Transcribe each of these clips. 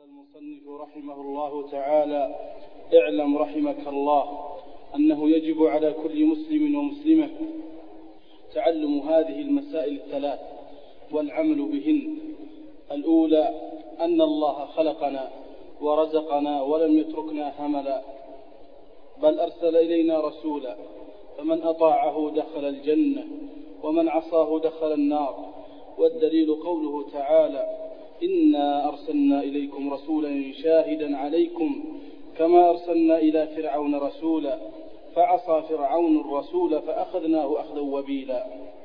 المصنف رحمه الله تعالى: اعلم رحمك الله أنه يجب على كل مسلم ومسلمة تعلم هذه المسائل الثلاث والعمل بهن. الأولى أن الله خلقنا ورزقنا ولم يتركنا هملا، بل أرسل إلينا رسولا، فمن أطاعه دخل الجنة ومن عصاه دخل النار. والدليل قوله تعالى: إنا أرسلنا إليكم رسولا شاهدا عليكم كما أرسلنا إلى فرعون رسولا فعصى فرعون الرسول فأخذناه أخذا وبيلا.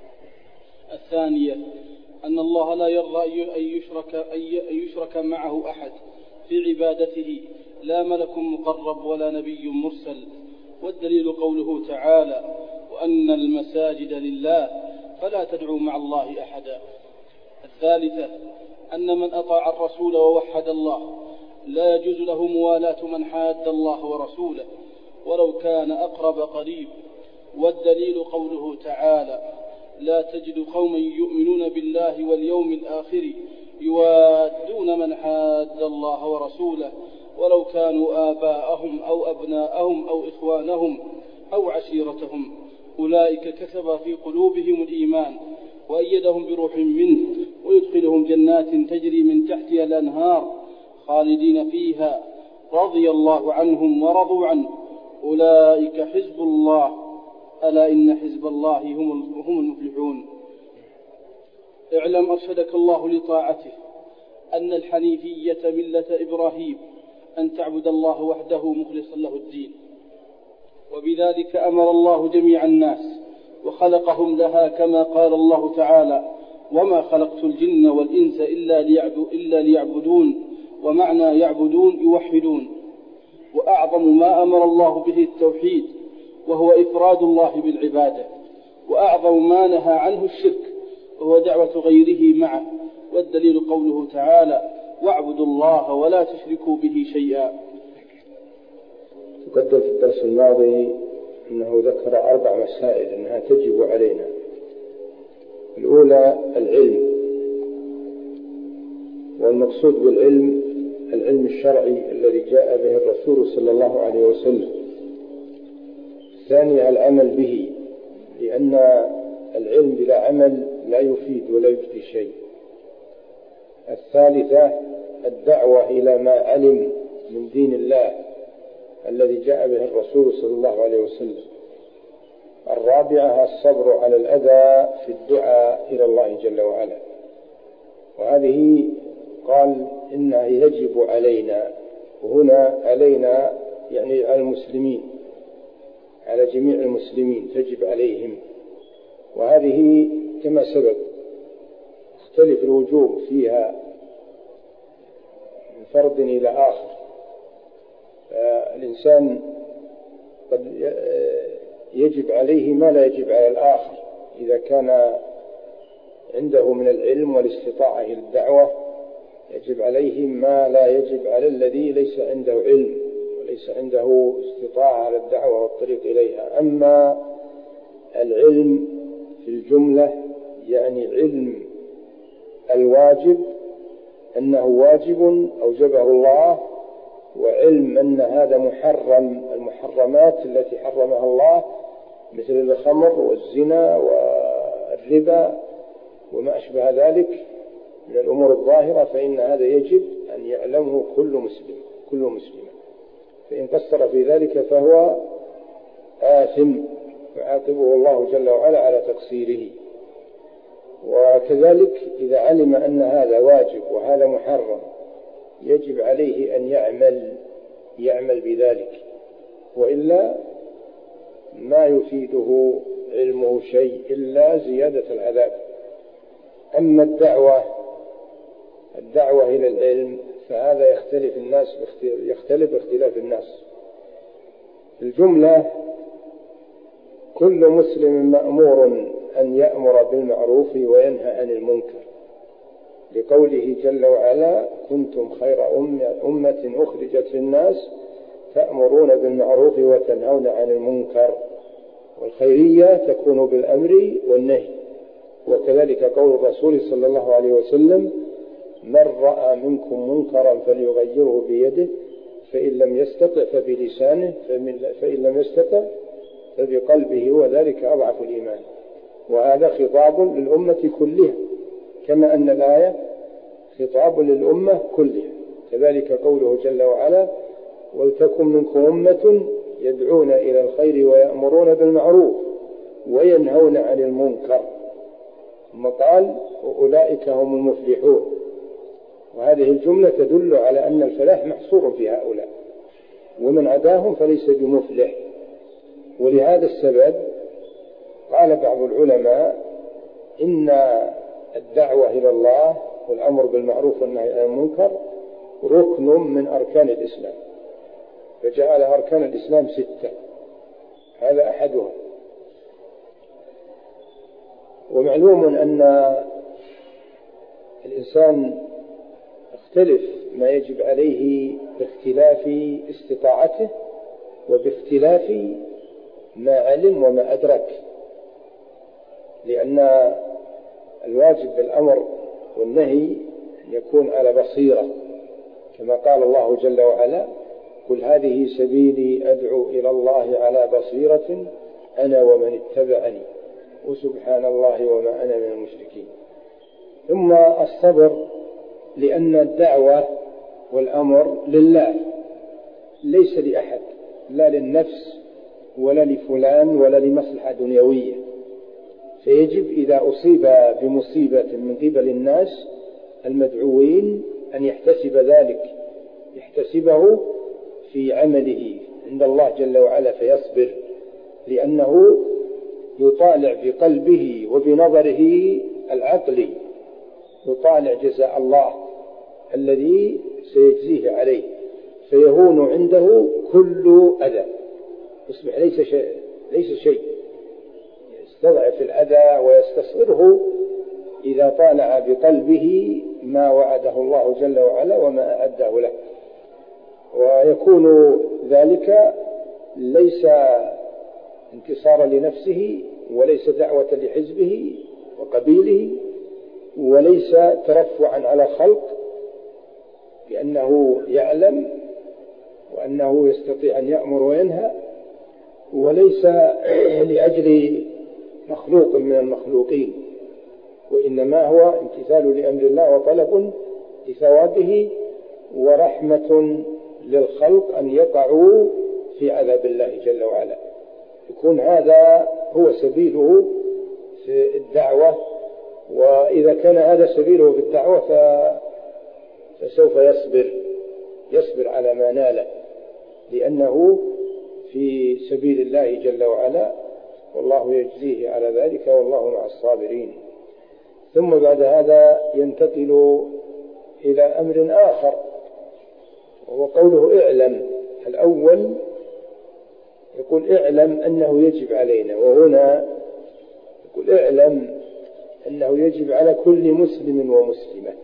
الثانية أن الله لا يرضى أن يشرك معه أحد في عبادته، لا ملك مقرب ولا نبي مرسل. والدليل قوله تعالى: وأن المساجد لله فلا تدعوا مع الله أحدا. الثالثة أن من أطاع الرسول ووحد الله لا يجوز له موالاة من حاد الله ورسوله ولو كان أقرب قريب. والدليل قوله تعالى: لا تجد قوما يؤمنون بالله واليوم الآخر يوادون من حاد الله ورسوله ولو كانوا آباءهم أو أبناءهم أو إخوانهم أو عشيرتهم، أولئك كتب في قلوبهم الإيمان وأيدهم بروح منه ويدخلهم جنات تجري من تحتها الأنهار خالدين فيها رضي الله عنهم ورضوا عنه، أولئك حزب الله، ألا إن حزب الله هم المفلحون. اعلم أرشدك الله لطاعته أن الحنيفية ملة إبراهيم أن تعبد الله وحده مخلصا له الدين، وبذلك أمر الله جميع الناس وخلقهم لها، كما قال الله تعالى: وما خلقت الجن والإنس إلا ليعبدون. ومعنى يعبدون يوحدون. وأعظم ما أمر الله به التوحيد وهو إفراد الله بالعبادة، وأعظم ما نهى عنه الشرك وهو دعوة غيره معه. والدليل قوله تعالى: واعبدوا الله ولا تشركوا به شيئا. تقدم في الدرس الماضي أنه ذكر 4 مسائل أنها تجب علينا. الأولى العلم، والمقصود بالعلم العلم الشرعي الذي جاء به الرسول صلى الله عليه وسلم. الثانية العمل به، لأن العلم بلا عمل لا يفيد ولا يجدي شيء. الثالثة الدعوة إلى ما علم من دين الله الذي جاء به الرسول صلى الله عليه وسلم. الرابعة الصبر على الأذى في الدعاء إلى الله جل وعلا. وهذه قال إنها يجب علينا، وهنا علينا يعني على المسلمين، على جميع المسلمين تجب عليهم. وهذه كما سبق اختلف الوجوب فيها من فرد إلى آخر. الإنسان قد يجب عليه ما لا يجب على الآخر إذا كان عنده من العلم والاستطاعة إلى الدعوة، يجب عليه ما لا يجب على الذي ليس عنده علم وليس عنده استطاعة على الدعوة والطريق إليها. أما العلم في الجملة يعني علم الواجب أنه واجب أوجبه الله، وعلم أن هذا محرم، المحرمات التي حرمها الله مثل الخمر والزنا والربا وما أشبه ذلك من الأمور الظاهرة، فإن هذا يجب أن يعلمه كل مسلم. فإن قصر في ذلك فهو آثم يعاقبه الله جل وعلا على تقصيره. وكذلك إذا علم أن هذا واجب وهذا محرم يجب عليه أن يعمل بذلك، وإلا ما يفيده علمه شيء إلا زيادة العذاب. أما الدعوة إلى العلم فهذا يختلف اختلاف الناس. في الجملة كل مسلم مأمور أن يأمر بالمعروف وينهى عن المنكر، لقوله جل وعلا: كنتم خير أمة أخرجت للناس تأمرون بالمعروف وتنهون عن المنكر. والخيرية تكون بالأمر والنهي. وكذلك قول الرسول صلى الله عليه وسلم: من رأى منكم منكرا فليغيره بيده فإن لم يستطع فبلسانه فإن لم يستطع فبقلبه وذلك أضعف الإيمان. وهذا خطاب للأمة كلها، كما أن الآية خطاب للأمة كلها. كذلك قوله جل وعلا: ولتكن منكم أمة يدعون إلى الخير ويأمرون بالمعروف وينهون عن المنكر، ثم قال: وأولئك هم المفلحون. وهذه الجملة تدل على أن الفلاح محصور في هؤلاء، ومن عداهم فليس بمفلح. ولهذا السبب قال بعض العلماء إن الدعوة إلى الله والأمر بالمعروف والنهي عن المنكر ركن من أركان الإسلام، فجعل أركان الإسلام 6، هذا أحدها. ومعلوم أن الإنسان يختلف ما يجب عليه باختلاف استطاعته وباختلاف ما علم وما أدرك، لأن الواجب بالأمر والنهي أن يكون على بصيرة، كما قال الله جل وعلا: قل هذه سبيلي أدعو إلى الله على بصيرة أنا ومن اتبعني وسبحان الله وما أنا من المشركين. ثم الصبر، لأن الدعوة والأمر لله ليس لأحد، لا للنفس ولا لفلان ولا لمصلحة دنيوية، فيجب إذا أصيب بمصيبة من قبل الناس المدعوين أن يحتسب ذلك، يحتسبه في عمله عند الله جل وعلا فيصبر، لأنه يطالع بقلبه وبنظره العقلي، يطالع جزاء الله الذي سيجزيه عليه، فيهون عنده كل أذى، يصبح ليس شيء، يستضعف الأذى ويستصغره إذا طالع بقلبه ما وعده الله جل وعلا وما أعده له. ويكون ذلك ليس انتصارا لنفسه، وليس دعوة لحزبه وقبيله، وليس ترفعا على خلق بأنه يعلم وأنه يستطيع أن يأمر وينهى، وليس لأجل مخلوق من المخلوقين، وإنما هو امتثال لأمر الله وطلب لثوابه ورحمة للخلق أن يقعوا في عذاب الله جل وعلا. يكون هذا هو سبيله في الدعوة، وإذا كان هذا سبيله في الدعوة فسوف يصبر على ما ناله، لأنه في سبيل الله جل وعلا، والله يجزيه على ذلك والله مع الصابرين. ثم بعد هذا ينتقل إلى أمر آخر، وهو قوله اعلم. الأول يقول اعلم أنه يجب علينا، وهنا يقول اعلم أنه يجب على كل مسلم ومسلمة.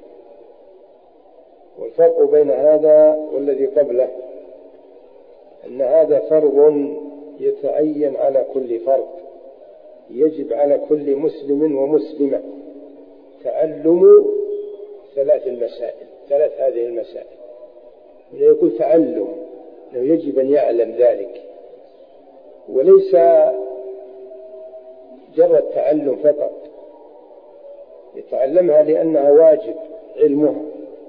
والفرق بين هذا والذي قبله أن هذا فرض يتعين على كل فرد، يجب على كل مسلم ومسلمة تعلم ثلاث هذه المسائل. يقول تعلم أنه يجب أن يعلم ذلك، وليس جرد تعلم فقط، يتعلمها لأنها واجب، علمها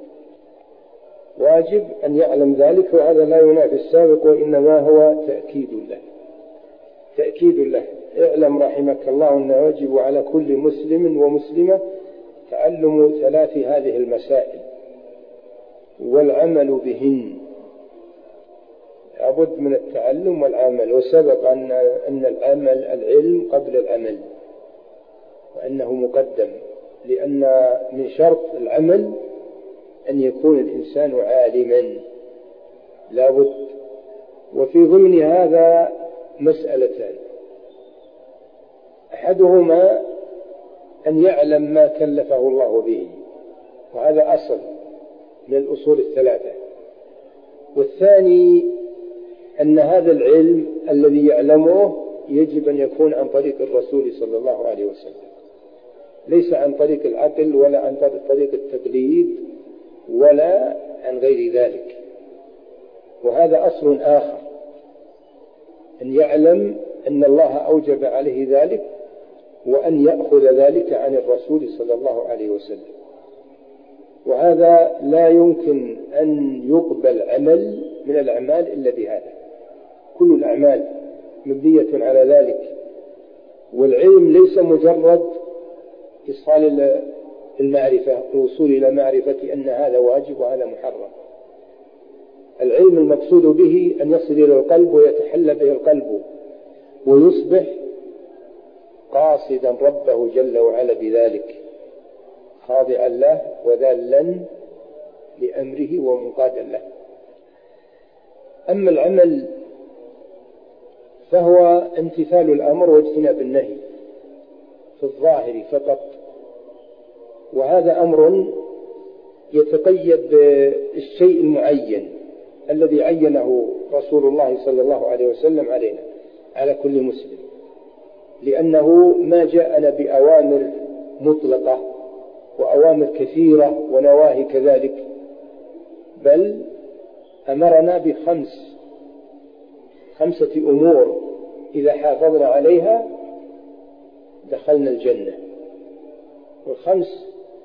واجب أن يعلم ذلك، وهذا لا ينافي السابق، وإنما هو تأكيد له. اعلم رحمك الله أنه يجب على كل مسلم ومسلمة تعلم ثلاث هذه المسائل والعمل بهن. لابد من التعلم والعمل، وسبق أن العلم قبل العمل، وأنه مقدم، لأن من شرط العمل أن يكون الإنسان عالما، لابد. وفي ضمن هذا مسألتان، أحدهما أن يعلم ما كلفه الله به، وهذا أصل من الأصول الثلاثة. والثاني أن هذا العلم الذي يعلمه يجب أن يكون عن طريق الرسول صلى الله عليه وسلم، ليس عن طريق العقل ولا عن طريق التقليد ولا عن غير ذلك. وهذا أصل آخر، أن يعلم أن الله أوجب عليه ذلك، وأن يأخذ ذلك عن الرسول صلى الله عليه وسلم. وهذا لا يمكن أن يقبل عمل من الأعمال إلا بهذا. كل الأعمال مبنية على ذلك. والعلم ليس مجرد إيصال المعرفة، الوصول إلى معرفة أن هذا واجب وهذا محرم. العلم المقصود به أن يصل إلى القلب ويتحلى به القلب، ويصبح قاصدا ربه جل وعلا بذلك، خاضعا له وذالا لأمره ومنقادا له. أما العمل فهو امتثال الأمر واجتناب النهي في الظاهر فقط، وهذا أمر يتقيد بالشيء المعين الذي عينه رسول الله صلى الله عليه وسلم علينا، على كل مسلم، لأنه ما جاءنا بأوامر مطلقة وأوامر كثيرة ونواهي كذلك، بل أمرنا خمسة أمور إذا حافظنا عليها دخلنا الجنة. والخمس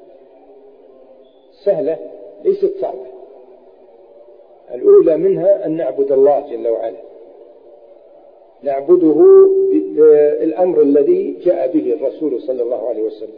سهلة ليست صعبة. الأولى منها أن نعبد الله جل وعلا، نعبده بالأمر الذي جاء به الرسول صلى الله عليه وسلم.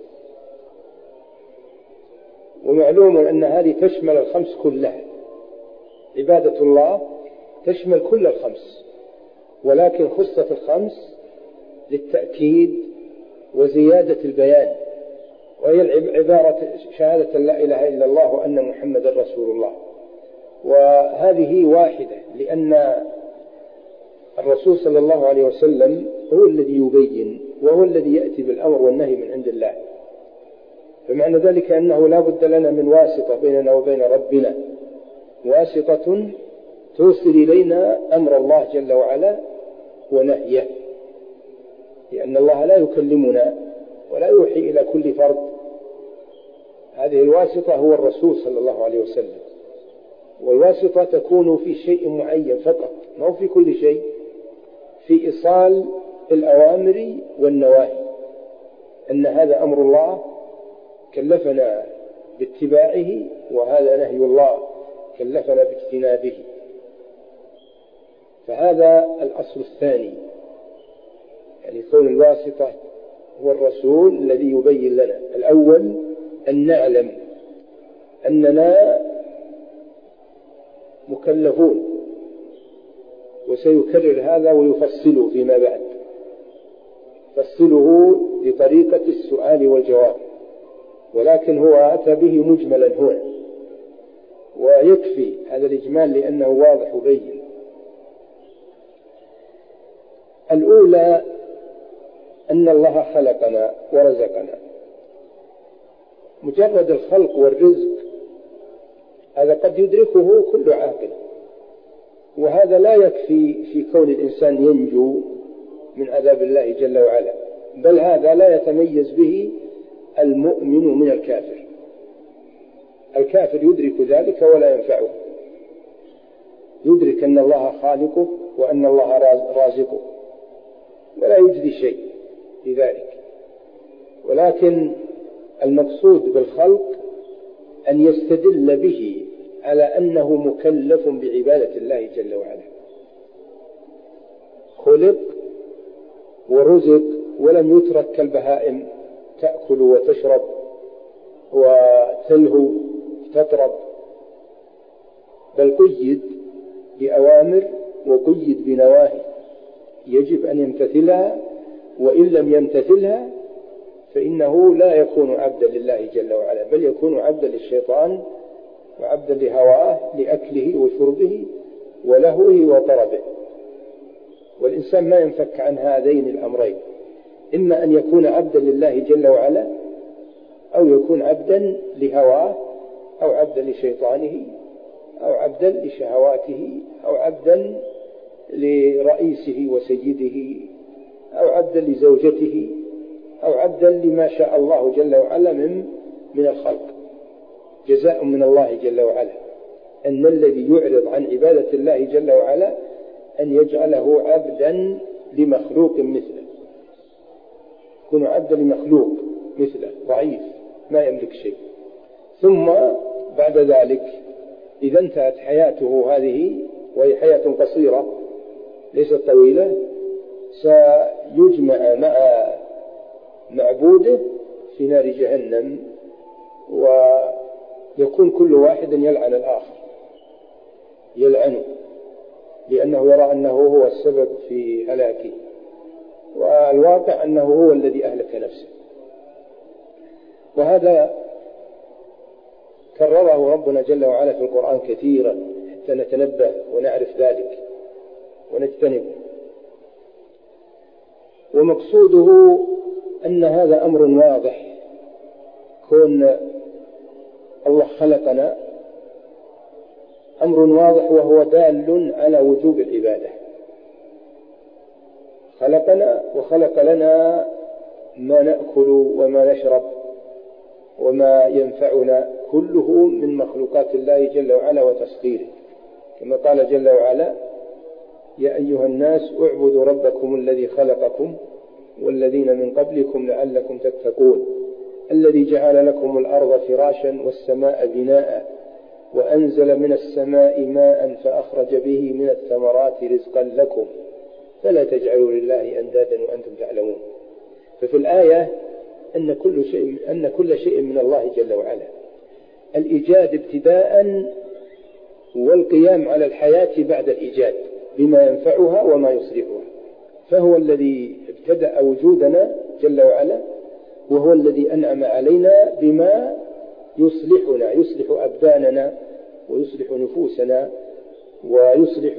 ومعلوم أن هذه تشمل الخمس كلها، عبادة الله تشمل كل الخمس، ولكن خصت الخمس للتأكيد وزيادة البيان، وهي عبارة شهادة لا إله إلا الله وأن محمد رسول الله. وهذه واحدة، لأن الرسول صلى الله عليه وسلم هو الذي يبين، وهو الذي يأتي بالأمر والنهي من عند الله. فمعنى ذلك أنه لا بد لنا من واسطة بيننا وبين ربنا، واسطة توصل إلينا أمر الله جل وعلا ونهيه، لأن الله لا يكلمنا ولا يوحي إلى كل فرد. هذه الواسطة هو الرسول صلى الله عليه وسلم، والواسطة تكون في شيء معين فقط، ما هو في كل شيء، في إيصال الأوامر والنواهي، أن هذا أمر الله كلفنا باتباعه، وهذا نهي الله كلفنا باجتنابه. فهذا الأصل الثاني، يعني كون الواسطة هو الرسول الذي يبين لنا. الأول أن نعلم أننا مكلفون، وسيكرر هذا ويفصله فيما بعد، فصله بطريقة السؤال والجواب، ولكن هو أتى به مجملا هنا، ويكفي هذا الإجمال لأنه واضح وبين. الأولى أن الله خلقنا ورزقنا. مجرد الخلق والرزق هذا قد يدركه كل عاقل، وهذا لا يكفي في كون الإنسان ينجو من عذاب الله جل وعلا، بل هذا لا يتميز به المؤمن من الكافر. الكافر يدرك ذلك ولا ينفعه، يدرك أن الله خالقه وأن الله رازقه، ولا يجدي شيء لذلك. ولكن المقصود بالخلق أن يستدل به على أنه مكلف بعبادة الله جل وعلا. خلق ورزق ولم يترك كالبهائم تأكل وتشرب وتلهو تطرب، بل قيد بأوامر وقيد بنواهي يجب أن يمتثلها، وإن لم يمتثلها فإنه لا يكون عبدا لله جل وعلا، بل يكون عبدا للشيطان وعبدا لهواه، لأكله وشربه ولهوه وطربه. والإنسان ما ينفك عن هذين الأمرين، إما أن يكون عبدا لله جل وعلا، أو يكون عبدا لهواه، أو عبدا لشيطانه، أو عبدا لشهواته، أو عبدا لرئيسه وسيده، أو عبدا لزوجته، أو عبدا لما شاء الله جل وعلا من الخلق. جزاء من الله جل وعلا، أن الذي يعرض عن عبادة الله جل وعلا أن يجعله عبدا لمخلوق مثله، يكون عبدا لمخلوق مثله ضعيف ما يملك شيء. ثم بعد ذلك إذا انتهت حياته هذه، وهي حياة قصيرة ليست طويلة، سيجمع مع معبوده في نار جهنم، ويكون كل واحد يلعن الآخر، يلعنه لأنه يرى أنه هو السبب في هلاكه، والواقع أنه هو الذي أهلك نفسه. وهذا كرره ربنا جل وعلا في القرآن كثيرا حتى نتنبه ونعرف ذلك ونجتنبه. ومقصوده أن هذا أمر واضح، كون الله خلقنا أمر واضح وهو دال على وجوب العبادة. خلقنا وخلق لنا ما نأكل وما نشرب وما ينفعنا، كله من مخلوقات الله جل وعلا وتسخيره، كما قال جل وعلا: يا أيها الناس اعبدوا ربكم الذي خلقكم والذين من قبلكم لعلكم تتقون، الذي جعل لكم الأرض فراشا والسماء بناء وأنزل من السماء ماء فأخرج به من الثمرات رزقا لكم فلا تجعلوا لله أندادا وأنتم تعلمون. ففي الآية أن كل شيء من الله جل وعلا، الإيجاد ابتداء والقيام على الحياة بعد الإيجاد بما ينفعها وما يصلحها. فهو الذي ابتدأ وجودنا جل وعلا، وهو الذي أنعم علينا بما يصلحنا، يصلح أبداننا ويصلح نفوسنا ويصلح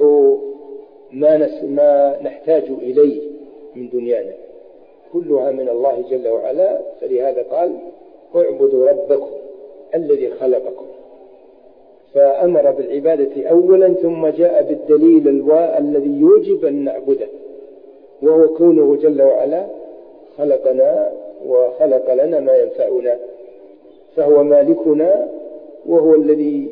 ما نحتاج إليه من دنيانا، كلها من الله جل وعلا. فلهذا قال: اعبدوا ربكم الذي خلقكم، فأمر بالعبادة أولا، ثم جاء بالدليل الذي يوجب أن نعبده، وهو كونه جل وعلا خلقنا وخلق لنا ما ينفعنا، فهو مالكنا وهو الذي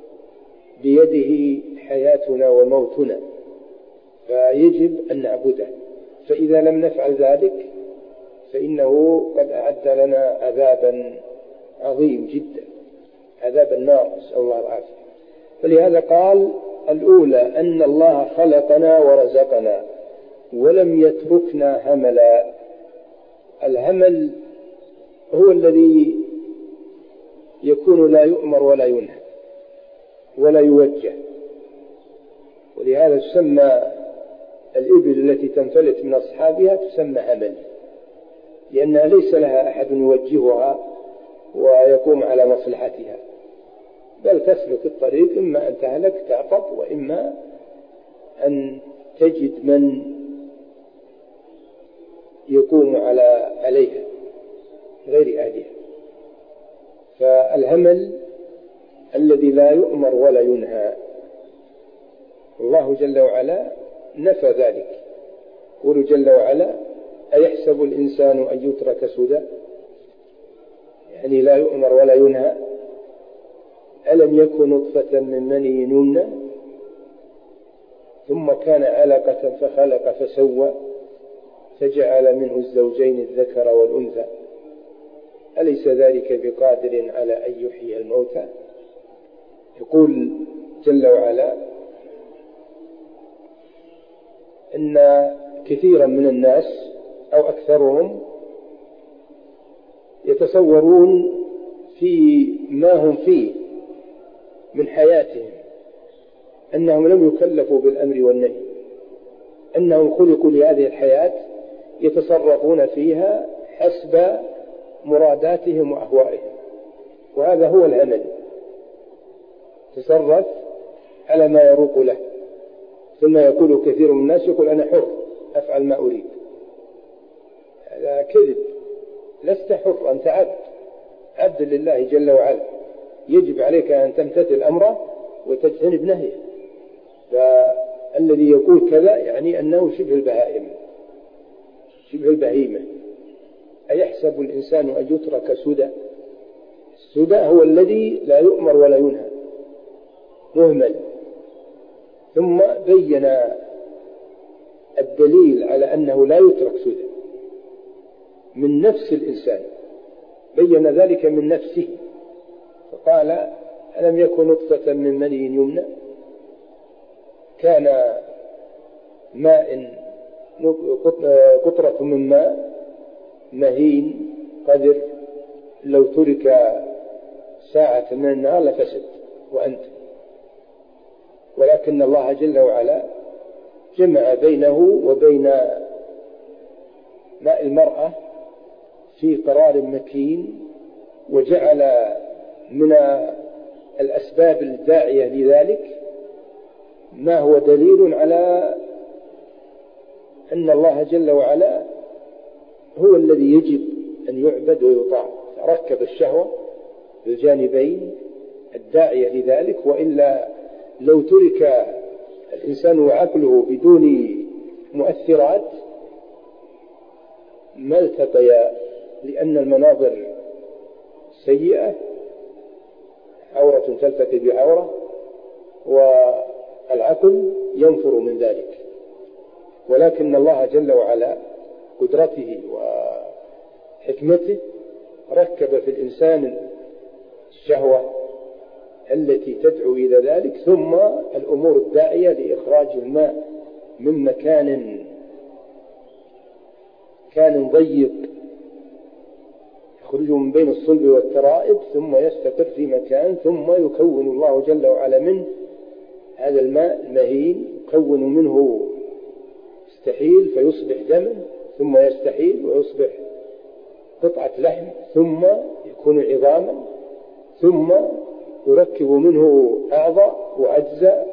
بيده حياتنا وموتنا، فيجب أن نعبده. فإذا لم نفعل ذلك فإنه قد أعد لنا عذابا عظيم جدا، عذاب النار، نسأل الله العافية. فلهذا قال: الأولى أن الله خلقنا ورزقنا ولم يتركنا هملا. الهمل هو الذي يكون لا يؤمر ولا ينهى ولا يوجه، ولهذا تسمى الإبل التي تنفلت من أصحابها تسمى همل، لأنها ليس لها أحد يوجهها ويقوم على مصلحتها، بل تسلك الطريق، إما أن تهلك تعطب، وإما أن تجد من يقوم عليها غير أهلها. فالهمل الذي لا يؤمر ولا ينهى، الله جل وعلا نفى ذلك. يقول جل وعلا: أيحسب الإنسان أن يترك سدى، يعني لا يؤمر ولا ينهى. ألم يكن نطفة من مني يمنى ثم كان علقة فخلق فسوى فجعل منه الزوجين الذكر والأنثى أليس ذلك بقادر على أن يحيي الموتى. يقول جل وعلا إن كثيرا من الناس أو أكثرهم يتصورون في ما هم فيه من حياتهم أنهم لم يكلفوا بالأمر والنهي، أنهم خلقوا لهذه الحياة يتصرفون فيها حسب مراداتهم وأهوائهم، وهذا هو الهمل. تصرف على ما يروق له، ثم يقول كثير من الناس يقول أنا حر أفعل ما أريد. هذا كذب، لست حر، أنت عبد لله جل وعلا، يجب عليك أن تمتثل أمره وتجتنب نهيه. فالذي يقول كذا يعني أنه شبه البهائم، شبه البهيمة. أيحسب الإنسان أن يترك سدى، السدى هو الذي لا يؤمر ولا ينهى، مهمل. ثم بين الدليل على أنه لا يترك سدى من نفس الإنسان، بين ذلك من نفسه، فقال: ألم يكن نطفة من مني يمنى، كان ماء قطرة من ماء مهين قذر، لو ترك ساعة من النهار لفسد وأنت، ولكن الله جل وعلا جمع بينه وبين ماء المرأة في قرار مكين، وجعل من الأسباب الداعية لذلك ما هو دليل على أن الله جل وعلا هو الذي يجب أن يعبد ويطاع. ركب الشهوة بالجانبين الداعية لذلك، وإلا لو ترك الإنسان وعقله بدون مؤثرات ما التقيا، لأن المناظر سيئة، عورة تلتقي بعورة، والعقل ينفر من ذلك. ولكن الله جل وعلا قدرته وحكمته ركب في الإنسان الشهوة التي تدعو إلى ذلك، ثم الأمور الداعية لإخراج الماء من مكان ضيق يخرج من بين الصلب والترائب، ثم يستقر في مكان، ثم يكون الله جل وعلا منه هذا الماء المهين، يكون منه يستحيل فيصبح دما، ثم يستحيل ويصبح قطعة لحم، ثم يكون عظاما، ثم يركب منه أعضاء وأجزاء،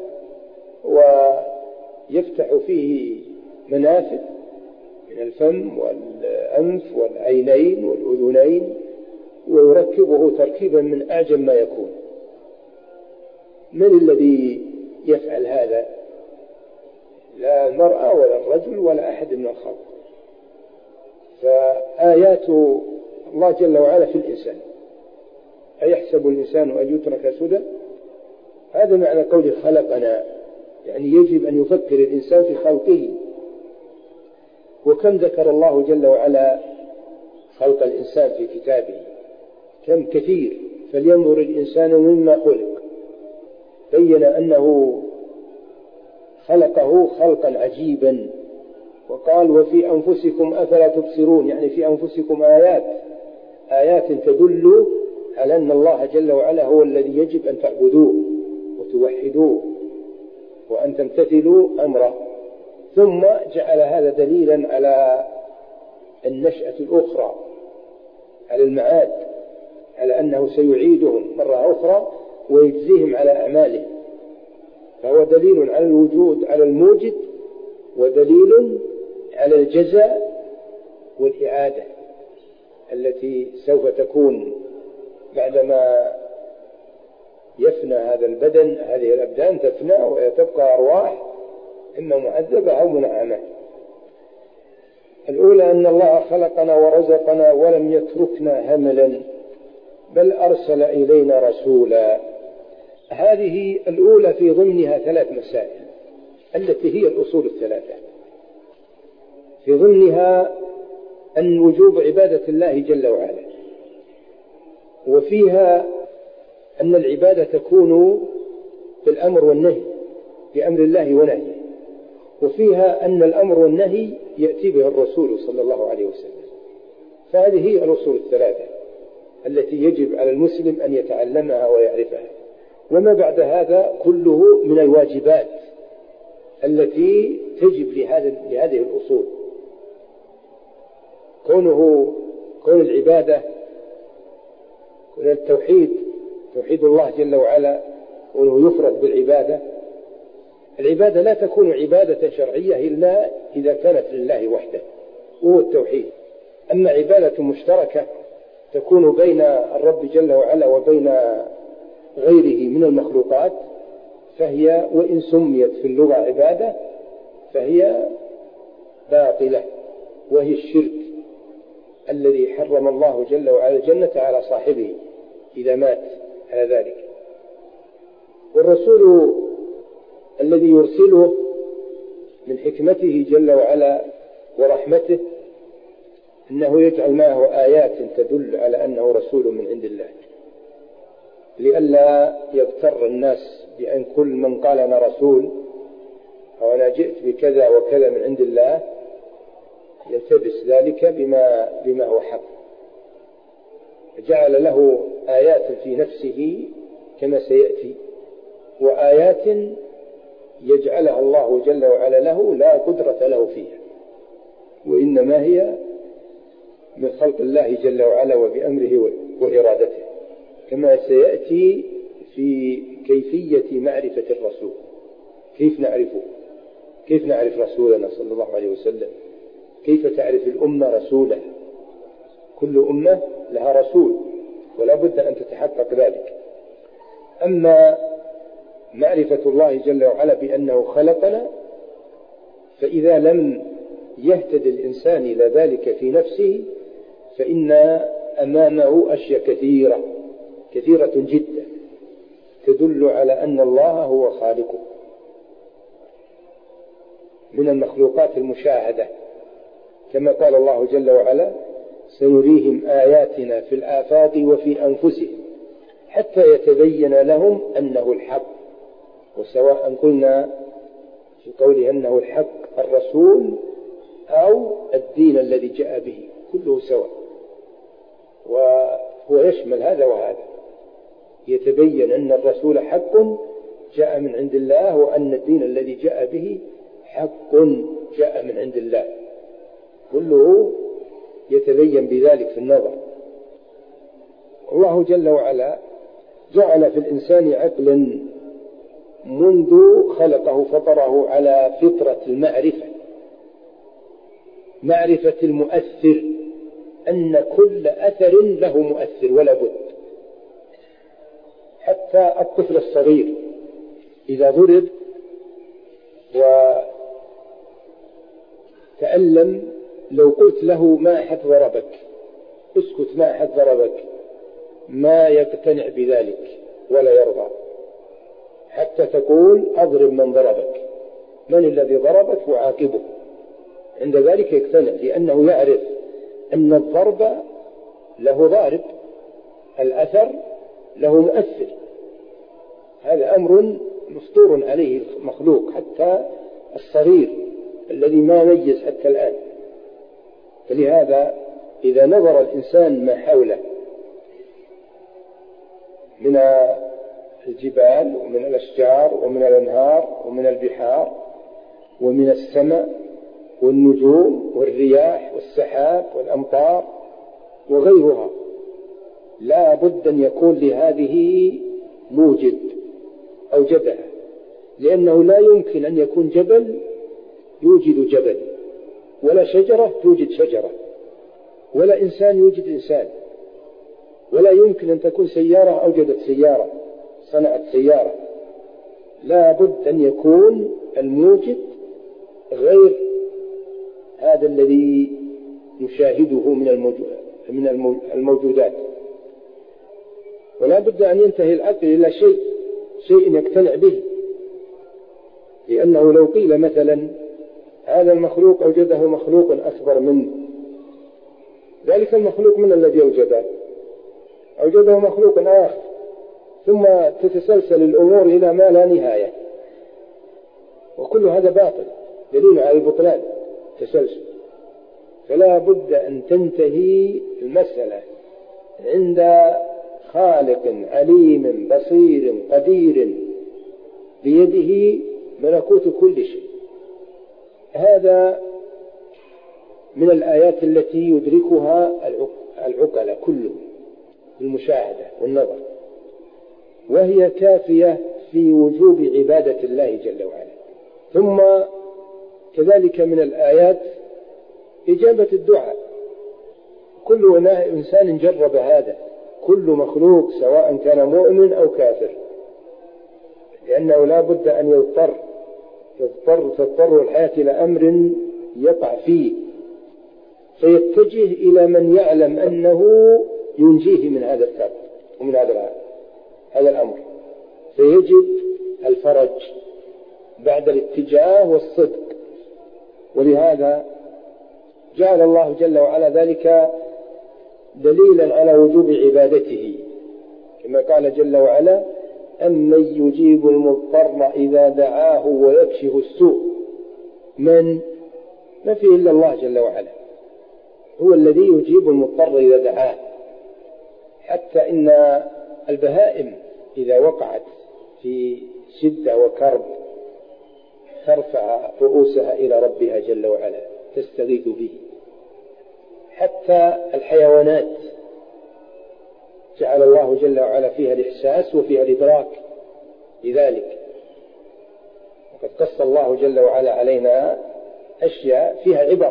ويفتح فيه منافذ من الفم والأنف والعينين والأذنين، ويركبه تركيبا من أعجب ما يكون. من الذي يفعل هذا؟ لا المرأة ولا الرجل ولا أحد من الخلق. فآيات الله جل وعلا في الإنسان. أيحسب الإنسان أن يترك سدى؟ هذا معنى قوله خلقنا، يعني يجب أن يفكر الإنسان في خلقه. وكم ذكر الله جل وعلا خلق الإنسان في كتابه، كم كثير. فلينظر الإنسان مما خلق، بين أنه خلقه خلقا عجيبا، وقال: وفي أنفسكم أفلا تبصرون، يعني في أنفسكم آيات تدل على أن الله جل وعلا هو الذي يجب أن تعبدوه وتوحدوه وأن تمتثلوا أمره. ثم جعل هذا دليلا على النشأة الأخرى، على المعاد، على أنه سيعيدهم مرة أخرى ويجزيهم على أعمالهم. فهو دليل على الوجود، على الموجد، ودليل على الجزاء والإعادة التي سوف تكون بعدما يفنى هذا البدن، هذه الأبدان تفنى وتبقى أرواح إما معذبة أو منعمة. الأولى أن الله خلقنا ورزقنا ولم يتركنا هملا، بل أرسل إلينا رسولا. هذه الأولى في ضمنها 3 مسائل التي هي الأصول الثلاثة. في ضمنها أن وجوب عبادة الله جل وعلا، وفيها أن العبادة تكون بالأمر والنهي، بأمر الله ونهيه، وفيها أن الأمر والنهي يأتي به الرسول صلى الله عليه وسلم. فهذه هي الأصول الثلاثة التي يجب على المسلم أن يتعلمها ويعرفها. وما بعد هذا كله من الواجبات التي تجب لهذه الأصول. كون العبادة، كون التوحيد، توحيد الله جل وعلا، كونه يفرد بالعبادة. العبادة لا تكون عبادة شرعية إلا إذا كانت لله وحده، وهو التوحيد. أما عبادة مشتركة تكون بين الرب جل وعلا وبين غيره من المخلوقات، فهي وإن سميت في اللغة عبادة فهي باطلة، وهي الشرك الذي حرم الله جل وعلا الجنة على صاحبه إذا مات على ذلك. والرسول الذي يرسله من حكمته جل وعلا ورحمته أنه يجعل معه آيات تدل على أنه رسول من عند الله، لئلا يغتر الناس بأن كل من قال أنا رسول أو أنا جئت بكذا وكذا من عند الله يلتبس ذلك بما هو حق. جعل له آيات في نفسه كما سيأتي، وآيات يجعلها الله جل وعلا له لا قدرة له فيها، وإنما هي من خلق الله جل وعلا وبأمره وإرادته، كما سيأتي في كيفية معرفة الرسول. كيف نعرفه؟ كيف نعرف رسولنا صلى الله عليه وسلم؟ كيف تعرف الأمة رسوله؟ كل أمة لها رسول ولا بد أن تتحقق ذلك. أما معرفة الله جل وعلا بأنه خلقنا، فإذا لم يهتد الإنسان إلى ذلك في نفسه فإن أمامه أشياء كثيرة جدا تدل على أن الله هو خالقه من المخلوقات المشاهدة، كما قال الله جل وعلا سنريهم آياتنا في الآفاق وفي أنفسهم حتى يتبين لهم أنه الحق. وسواء قلنا في قوله أنه الحق الرسول أو الدين الذي جاء به كله سواء، وهو يشمل هذا وهذا. يتبين أن الرسول حق جاء من عند الله، وأن الدين الذي جاء به حق جاء من عند الله، كله يتبين بذلك في النظر. الله جل وعلا جعل في الإنسان عقلا منذ خلقه فطره على فطرة المعرفة، معرفة المؤثر، أن كل أثر له مؤثر ولا بد. حتى الطفل الصغير إذا ضرب وتألم لو قلت له ما أحد ضربك، اسكت ما أحد ضربك، ما يقتنع بذلك ولا يرضى، حتى تقول أضرب من ضربك، من الذي ضربك وعاقبه، عند ذلك يقتنع، لأنه يعرف أن الضرب له ضارب، الأثر له مؤثر. هذا أمر مفطور عليه المخلوق حتى الصغير الذي ما ميز حتى الآن. فلهذا إذا نظر الإنسان ما حوله من الجبال ومن الأشجار ومن الأنهار ومن البحار ومن السماء والنجوم والرياح والسحاب والأمطار وغيرها، لا بد أن يكون لهذه موجد أوجدها، لأنه لا يمكن أن يكون جبل يوجد جبل، ولا شجرة توجد شجرة، ولا إنسان يوجد إنسان، ولا يمكن أن تكون سيارة أوجدت سيارة صنعت سيارة. لا بد أن يكون الموجد غير هذا الذي نشاهده من الموجودات. ولا بد أن ينتهي العقل إلى شيء يقتنع به، لأنه لو قيل مثلا هذا المخلوق أوجده مخلوق أكبر منه، ذلك المخلوق من الذي أوجده مخلوق آخر، ثم تتسلسل الأمور إلى ما لا نهاية، وكل هذا باطل، دليل على البطلان تسلسل. فلا بد أن تنتهي المسألة عند خالق عليم بصير قدير بيده ملكوت كل شيء. هذا من الآيات التي يدركها العقلاء كلهم بالمشاهدة والنظر، وهي كافية في وجوب عبادة الله جل وعلا. ثم كذلك من الآيات إجابة الدعاء. كل إنسان جرب هذا، كل مخلوق سواء كان مؤمن أو كافر، لأنه لا بد أن تضطر الحياة إلى أمر يقع فيه، فيتجه إلى من يعلم أنه ينجيه من هذا الكرب، ومن هذا الأمر، فيجب الفرج بعد الاتجاه والصدق. ولهذا جعل الله جل وعلا ذلك دليلا على وجوب عبادته، كما قال جل وعلا: أمن يجيب المضطر إذا دعاه ويكشف السوء. ما فيه إلا الله جل وعلا، هو الذي يجيب المضطر إذا دعاه. حتى إن البهائم إذا وقعت في شدة وكرب ترفع رؤوسها إلى ربها جل وعلا تستغيث به. حتى الحيوانات جعل الله جل وعلا فيها الإحساس وفيها الإدراك لذلك. وقد قص الله جل وعلا علينا أشياء فيها عبر،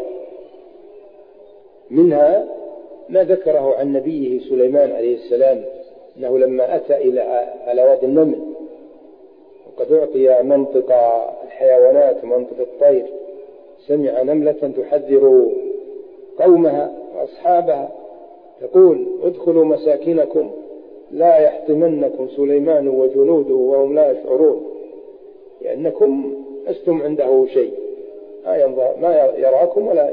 منها ما ذكره عن نبيه سليمان عليه السلام أنه لما أتى على وادي النمل وقد أعطي منطق الحيوانات ومنطق الطير، سمع نملة تحذر قومها وأصحابها تقول: ادخلوا مساكنكم لا يحطمنكم سليمان وجنوده وهم لا يشعرون، لأنكم لستم عنده شيء، ما يراكم ولا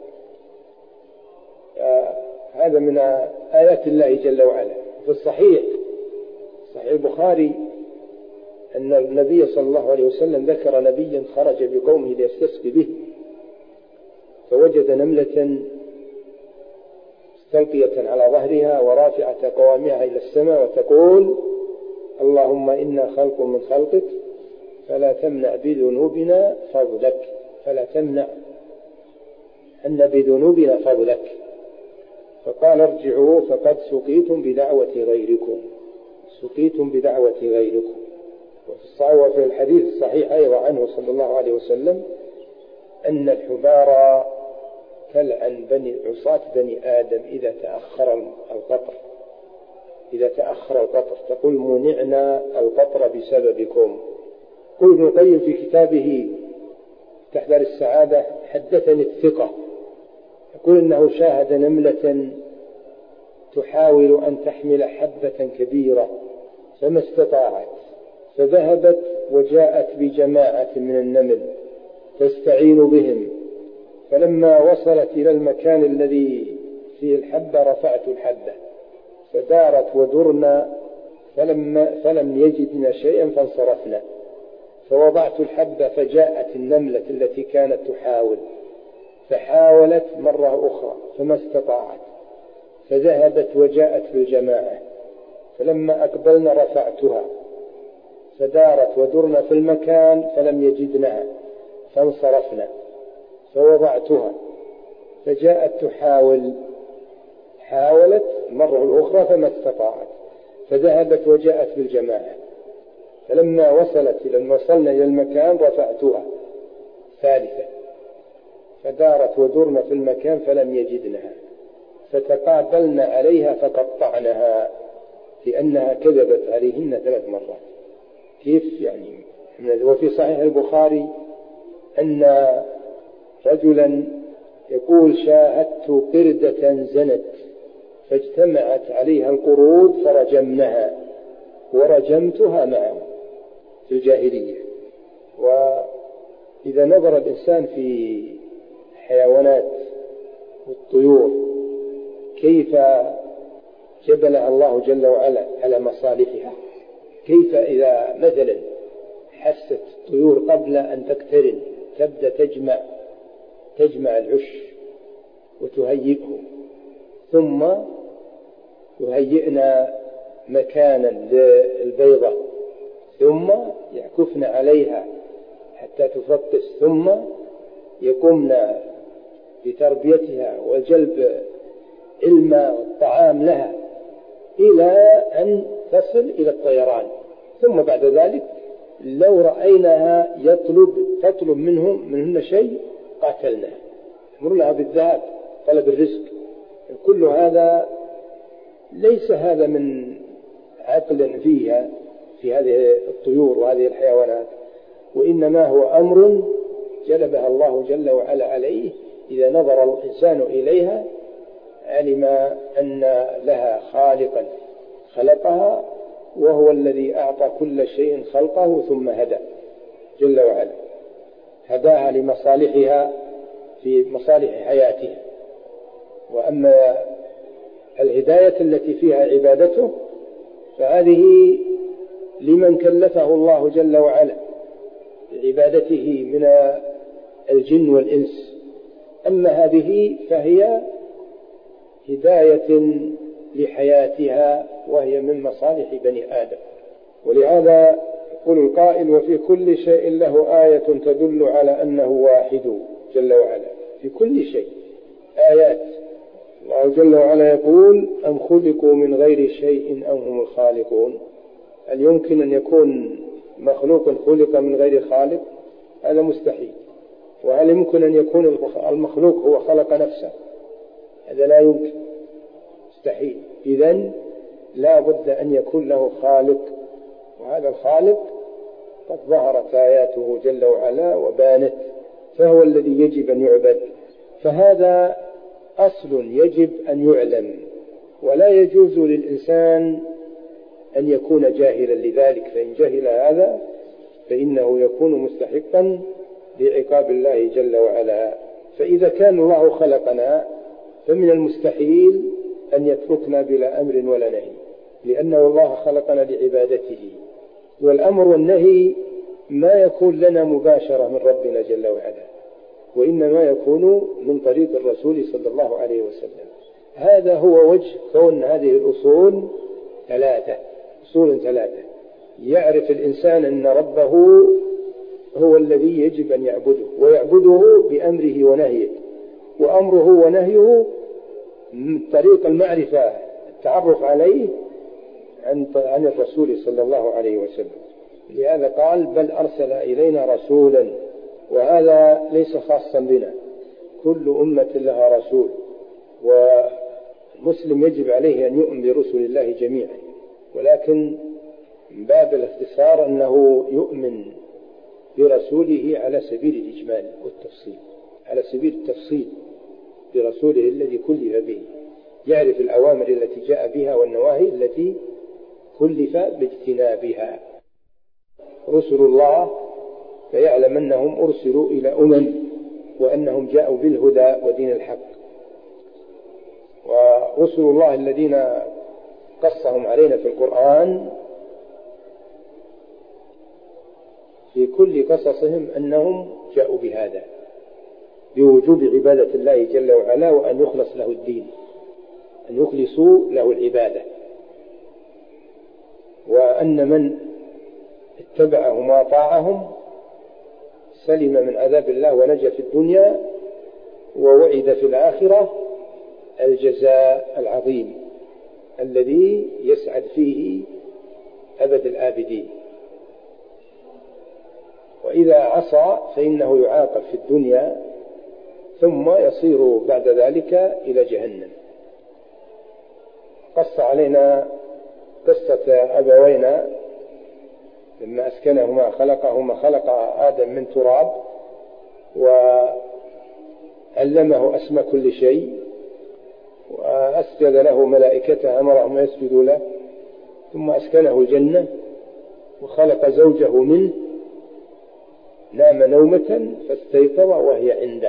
هذا من آيات الله جل وعلا. في صحيح البخاري أن النبي صلى الله عليه وسلم ذكر نبيا خرج بقومه ليستسقي به، فوجد نملة مستلقية على ظهرها ورافعة قوامها إلى السماء وتقول: اللهم إنا خلق من خلقك فلا تمنع بذنوبنا فضلك، فلا تمنع أن بذنوبنا فضلك. فقال: ارجعوا فقد سقيتم بدعوة غيركم، سقيتم بدعوة غيركم. وفي الحديث الصحيح أيضا عنه صلى الله عليه وسلم أن الحبارى تلعن عصاة بني آدم إذا تأخر القطر تقول: منعنا القطر بسببكم. قل ابن القيم في كتابه تحذر السعادة: حدثني الثقة يقول إنه شاهد نملة تحاول أن تحمل حبة كبيرة فما استطاعت، فذهبت وجاءت بجماعة من النمل تستعين بهم، فلما وصلت إلى المكان الذي فيه الحبة رفعت الحبة فدارت ودرنا فلم يجدنا شيئا فانصرفنا، فوضعت الحبة فجاءت النملة التي كانت تحاول فحاولت مرة أخرى فما استطاعت، فذهبت وجاءت بالجماعة، فلما أقبلنا رفعتها فدارت ودرنا في المكان فلم يجدنها فانصرفنا، فوضعتها فجاءت تحاول، حاولت مرة أخرى فما استطاعت، فذهبت وجاءت بالجماعة، فلما وصلنا إلى المكان رفعتها ثالثة، فدارت ودرنا في المكان فلم يجدنها، فتقابلنا عليها فقطعناها لأنها كذبت عليهن 3 مرات. كيف يعني؟ وفي صحيح البخاري أن رجلا يقول: شاهدت قردة زنت فاجتمعت عليها القرود فرجمنها ورجمتها معه في الجاهلية. وإذا نظر الإنسان في حيوانات والطيور كيف جبلها الله جل وعلا على مصالحها، كيف إذا مثلا حست الطيور قبل أن تقترن تبدأ تجمع العش وتهيئه، ثم يهيئنا مكانا للبيضة، ثم يعكفن عليها حتى تفطس، ثم يقومن بتربيتها وجلب الماء والطعام لها إلى أن تصل إلى الطيران، ثم بعد ذلك لو رأيناها تطلب منهن شيء قاتلناها، أمرناها بالذهاب طلب الرزق. كل هذا ليس هذا من عقل فيها في هذه الطيور وهذه الحيوانات، وإنما هو أمر جلبها الله جل وعلا عليه. إذا نظر الإنسان إليها علم أن لها خلقها وهو الذي أعطى كل شيء خلقه ثم هدى جل وعلا، هداها لمصالحها في مصالح حياتها. وأما الهداية التي فيها عبادته فهذه لمن كلفه الله جل وعلا بعبادته من الجن والإنس. أما هذه فهي هداية لحياتها وهي من مصالح بني آدم. ولهذا يقول القائل: وفي كل شيء له آية تدل على أنه واحد جل وعلا. في كل شيء آيات. الله جل وعلا يقول: أم خلقوا من غير شيء أم هم الخالقون. هل يمكن أن يكون مخلوق خلق من غير خالق؟ هذا مستحيل. وهل يمكن أن يكون المخلوق هو خلق نفسه؟ هذا لا يمكن، مستحيل. إذن لا بد أن يكون له خالق، وهذا الخالق قد ظهرت آياته جل وعلا وبانت، فهو الذي يجب أن يعبد. فهذا أصل يجب أن يعلم، ولا يجوز للإنسان أن يكون جاهلا لذلك، فإن جهل هذا فإنه يكون مستحقا لعقاب الله جل وعلا. فإذا كان الله خلقنا فمن المستحيل أن يتركنا بلا أمر ولا نهي، لأنه الله خلقنا لعبادته. والأمر والنهي ما يكون لنا مباشرة من ربنا جل وعلا، وإنما يكون من طريق الرسول صلى الله عليه وسلم. هذا هو وجه كون هذه الأصول ثلاثة. يعرف الإنسان أن ربه هو الذي يجب أن يعبده، ويعبده بأمره ونهيه، وأمره ونهيه من طريق المعرفة، التعرف عليه عن الرسول صلى الله عليه وسلم. لهذا قال: بل أرسل إلينا رسولا. وهذا ليس خاصا بنا، كل أمة لها رسول، والمسلم يجب عليه أن يؤمن برسل الله جميعا، ولكن من باب الاختصار أنه يؤمن برسوله على سبيل الإجمال والتفصيل، على سبيل التفصيل برسوله الذي كلف به، يعرف الأوامر التي جاء بها والنواهي التي كلف باجتنابها. رسل الله فيعلم أنهم أرسلوا إلى وأنهم جاءوا بالهدى ودين الحق. ورسل الله الذين قصهم علينا في القرآن في كل قصصهم أنهم جاءوا بهذا، بوجوب عبادة الله جل وعلا، وأن يخلص له الدين، أن يخلصوا له العبادة، وأن من اتبعهم وأطاعهم سلم من عذاب الله ونجا في الدنيا، ووعد في الآخرة الجزاء العظيم الذي يسعد فيه أبد الآبدين. وإذا عصى فإنه يعاقب في الدنيا ثم يصير بعد ذلك إلى جهنم. قص علينا قصة أبوينا لما أسكنهما خلق آدم من تراب وعلمه أسماء كل شيء، وأسجد له ملائكته أمرهم يسجدوا له، ثم أسكنه الجنة وخلق زوجه منه، نام نومة فاستيقظ وهي عنده،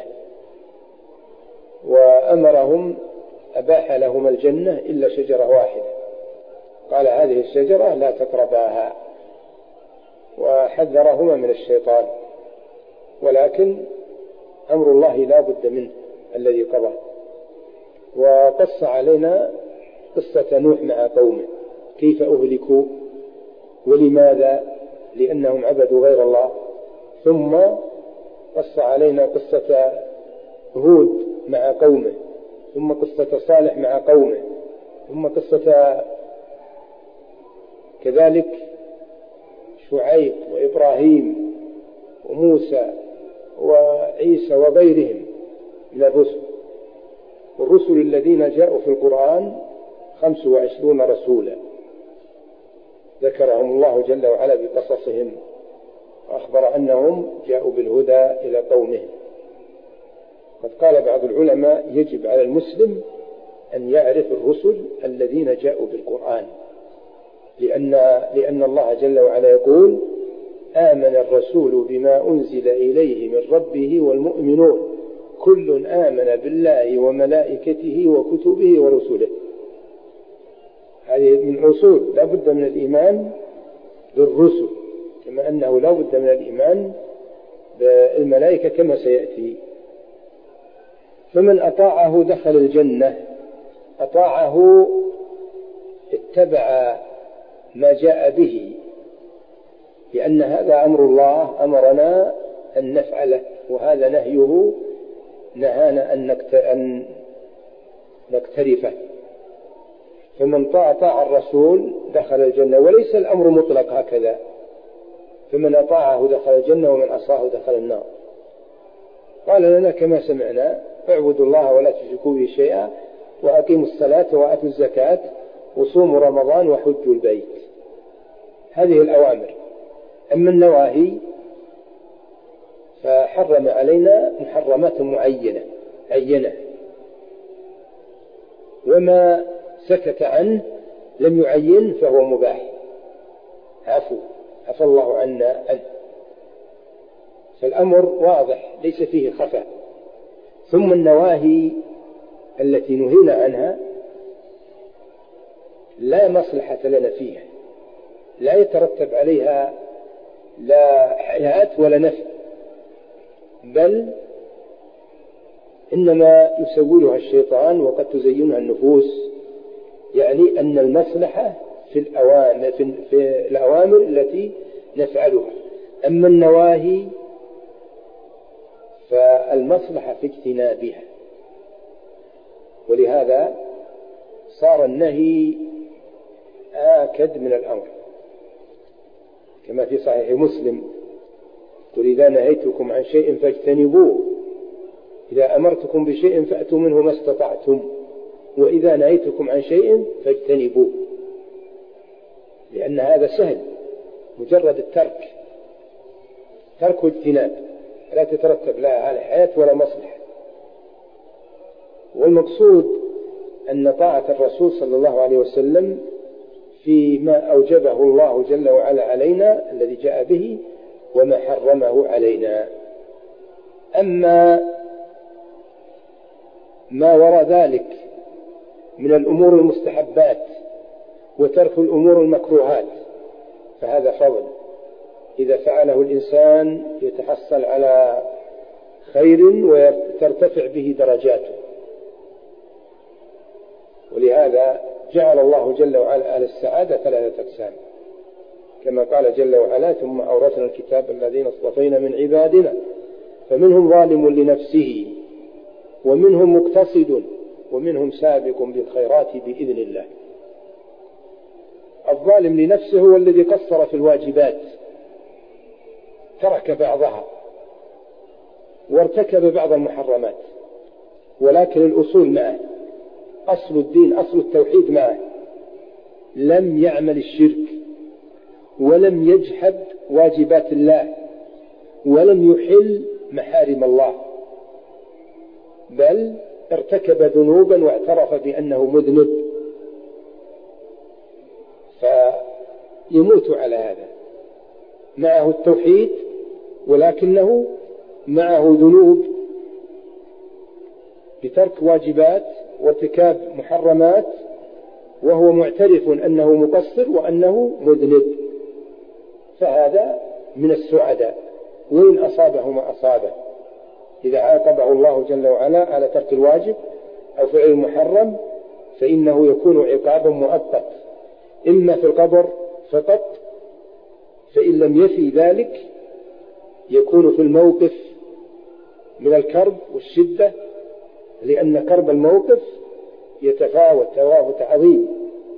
وأمرهم أباح لهما الجنة إلا شجرة واحدة، قال هذه الشجرة لا تقرباها، وحذرهما من الشيطان. ولكن أمر الله لا بد منه الذي قضى. وقص علينا قصة نوح مع قومه كيف أهلكوا ولماذا، لأنهم عبدوا غير الله. ثم قص علينا قصة هود مع قومه، ثم قصة صالح مع قومه، ثم قصة كذلك شعيب وإبراهيم وموسى وعيسى وغيرهم من الرسل. والرسل الذين جاءوا في القرآن 25 رسولا ذكرهم الله جل وعلا بقصصهم، وأخبر أنهم جاءوا بالهدى إلى قومهم. قد قال بعض العلماء: يجب على المسلم أن يعرف الرسل الذين جاءوا بالقرآن لأن الله جل وعلا يقول: آمن الرسول بما أنزل إليه من ربه والمؤمنون كل آمن بالله وملائكته وكتبه ورسله. هذه من أصول لا بد من الإيمان بالرسل، كما أنه لا بد من الإيمان بالملائكة كما سيأتي. فمن أطاعه دخل الجنة، أطاعه اتبع ما جاء به، لأن هذا أمر الله أمرنا أن نفعله، وهذا نهيه نهانا أن نقترفه. فمن طاع الرسول دخل الجنة، وليس الأمر مطلق هكذا: فمن أطاعه دخل الجنة ومن عصاه دخل النار. قال لنا كما سمعنا: اعبدوا الله ولا تشركوا به شيئا وأقيموا الصلاة وآتوا الزكاة وصوموا رمضان وحجوا البيت. هذه الأوامر. أما النواهي فحرم علينا محرمات عينة، وما سكت عنه لم يعين فهو مباح. عفى الله عنا عنه. فالأمر واضح ليس فيه خفاء. ثم النواهي التي نهينا عنها لا مصلحة لنا فيها، لا يترتب عليها لا حياة ولا نفع، بل إنما يسولها الشيطان وقد تزينها النفوس. يعني أن المصلحة في الأوامر التي نفعلها، أما النواهي فالمصلحة في اجتنابها. ولهذا صار النهي آكد من الأمر، كما في صحيح مسلم: قل إذا نهيتكم عن شيء فاجتنبوه، إذا أمرتكم بشيء فأتوا منه ما استطعتم، وإذا نهيتكم عن شيء فاجتنبوه. لأن هذا سهل، مجرد الترك واجتناب، لا تترتب لا على حياة ولا مصلحة. والمقصود أن طاعة الرسول صلى الله عليه وسلم فيما أوجبه الله جل وعلا علينا الذي جاء به، وما حرمه علينا. أما ما وراء ذلك من الأمور المستحبات وترك الأمور المكروهات فهذا فضل، إذا فعله الإنسان يتحصل على خير وترتفع به درجاته. ولهذا جعل الله جل وعلا أهل السعادة 3 أقسام، كما قال جل وعلا: ثم أورثنا الكتاب الذين اصطفينا من عبادنا فمنهم ظالم لنفسه ومنهم مقتصد ومنهم سابق بالخيرات بإذن الله. الظالم لنفسه هو الذي قصر في الواجبات، ترك بعضها وارتكب بعض المحرمات، ولكن الأصول معه، أصل الدين أصل التوحيد معه، لم يعمل الشرك ولم يجحد واجبات الله ولم يحل محارم الله، بل ارتكب ذنوبا واعترف بأنه مذنب، فيموت على هذا. معه التوحيد ولكنه معه ذنوب بترك واجبات وارتكاب محرمات، وهو معترف أنه مقصر وأنه مذنب، فهذا من السعداء وإن أصابه ما أصابه. إذا عاقبه الله جل وعلا على ترك الواجب أو فعل المحرم فإنه يكون عقابا مؤقت، إما في القبر فقط، فإن لم يفي ذلك يكون في الموقف من الكرب والشدة، لأن كرب الموقف يتفاوت تفاوت عظيم،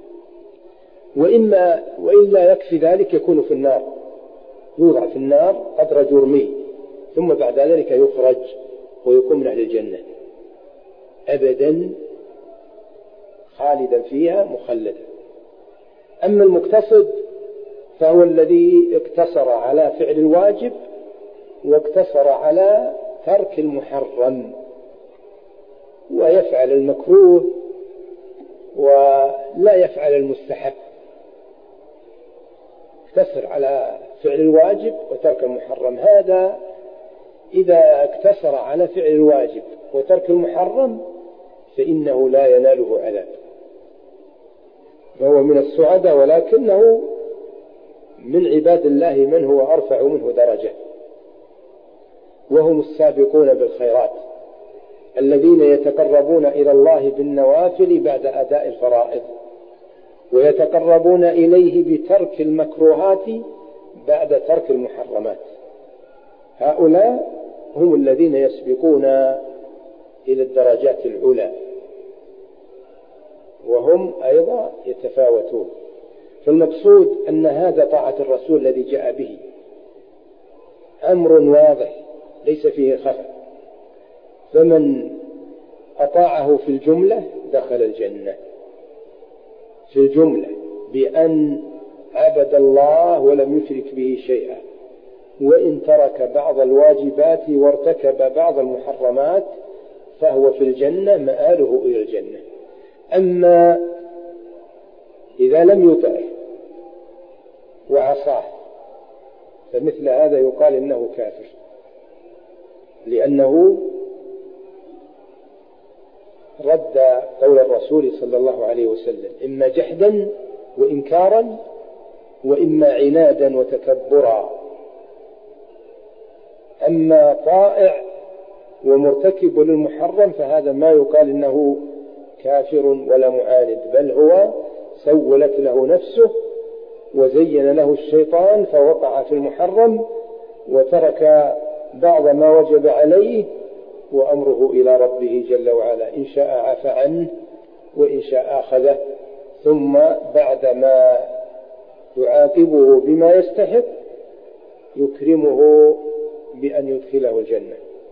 وإلا يكفي ذلك يكون في النار، يوضع في النار قدر جرمه، ثم بعد ذلك يخرج ويكون من أهل الجنة أبدا خالدا فيها مخلدا. أما المقتصد فهو الذي اقتصر على فعل الواجب واقتصر على ترك المحرم، ويفعل المكروه ولا يفعل المستحب، اقتصر على فعل الواجب وترك المحرم. هذا إذا اقتصر على فعل الواجب وترك المحرم فإنه لا يناله عذاب، فهو من السعداء، ولكنه من عباد الله من هو أرفع منه درجة، وهم السابقون بالخيرات الذين يتقربون إلى الله بالنوافل بعد أداء الفرائض، ويتقربون إليه بترك المكروهات بعد ترك المحرمات. هؤلاء هم الذين يسبقون إلى الدرجات العلى، وهم أيضا يتفاوتون. فالمقصود أن هذا طاعة الرسول الذي جاء به أمر واضح ليس فيه خفا، فمن أطاعه في الجملة دخل الجنة، في الجملة بأن عبد الله ولم يشرك به شيئا، وإن ترك بعض الواجبات وارتكب بعض المحرمات فهو في الجنة مآله إلى الجنة. أما إذا لم يطع وعصاه فمثل هذا يقال إنه كافر، لأنه رد قول الرسول صلى الله عليه وسلم إما جحدا وإنكارا وإما عنادا وتكبرا. أما طائع ومرتكب للمحرم فهذا ما يقال إنه كافر ولا معاند، بل هو سولت له نفسه وزين له الشيطان فوقع في المحرم وترك بعض ما وجب عليه، وأمره إلى ربه جل وعلا، إن شاء عفى عنه وإن شاء أخذه، ثم بعدما يعاقبه بما يستحق يكرمه بأن يدخله الجنة.